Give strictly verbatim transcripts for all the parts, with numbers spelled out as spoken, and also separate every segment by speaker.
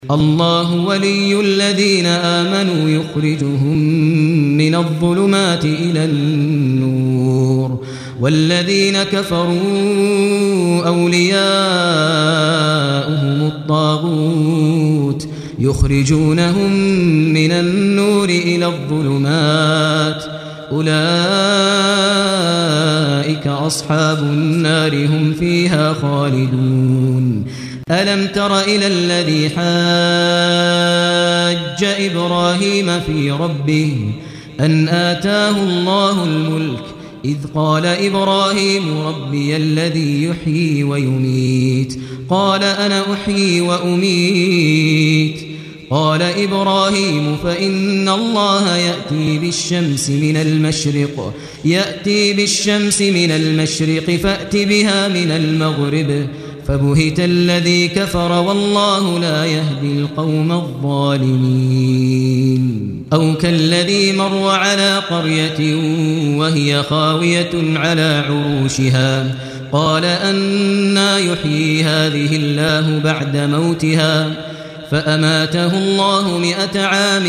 Speaker 1: الله ولي الذين آمنوا يخرجهم من الظلمات إلى النور والذين كفروا أولياؤهم الطاغوت يخرجونهم من النور إلى الظلمات أولئك أصحاب النار هم فيها خالدون. ألم تر إلى الذي حاج إبراهيم في ربه أن آتاه الله الملك إذ قال إبراهيم ربي الذي يحيي ويميت قال أنا أحيي وأميت قال إبراهيم فإن الله يأتي بالشمس من المشرق يأتي بالشمس من المشرق فأت بها من المغرب فبهت الذي كفر والله لا يهدي القوم الظالمين. أو كالذي مر على قرية وهي خاوية على عروشها قال أنى يحيي هذه الله بعد موتها فأماته الله مئة عام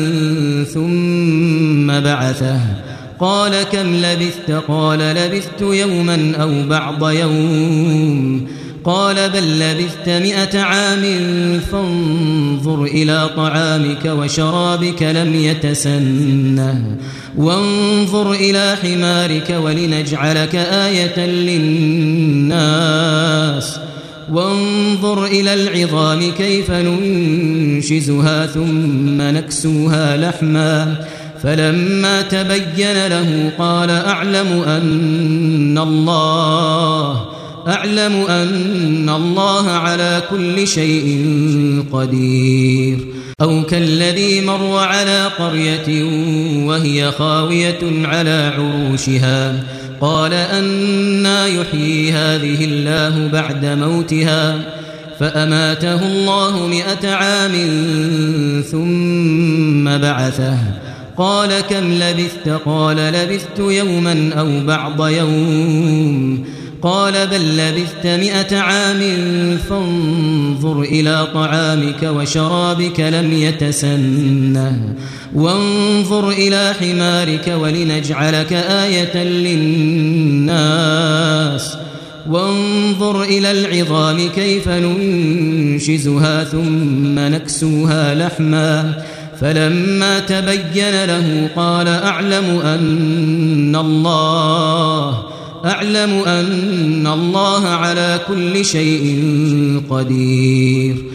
Speaker 1: ثم بعثه قال كم لبثت قال لبثت يوما أو بعض يوم قال بل لبثت مئة عام فانظر إلى طعامك وشرابك لم يتسنه وانظر إلى حمارك ولنجعلك آية للناس وانظر إلى العظام كيف ننشزها ثم نكسوها لحما فلما تبين له قال أعلم أن الله أعلم أن الله على كل شيء قدير. أو كالذي مر على قرية وهي خاوية على عروشها قال أنى يحيي هذه الله بعد موتها فأماته الله مئة عام ثم بعثه قال كم لبثت قال لبثت يوما أو بعض يوم قال بل لبثت مئة عام فانظر إلى طعامك وشرابك لم يتسنه وانظر إلى حمارك ولنجعلك آية للناس وانظر إلى العظام كيف ننشزها ثم نكسوها لحما فلما تبين له قال أعلم أن الله أعلم أن الله على كل شيء قدير.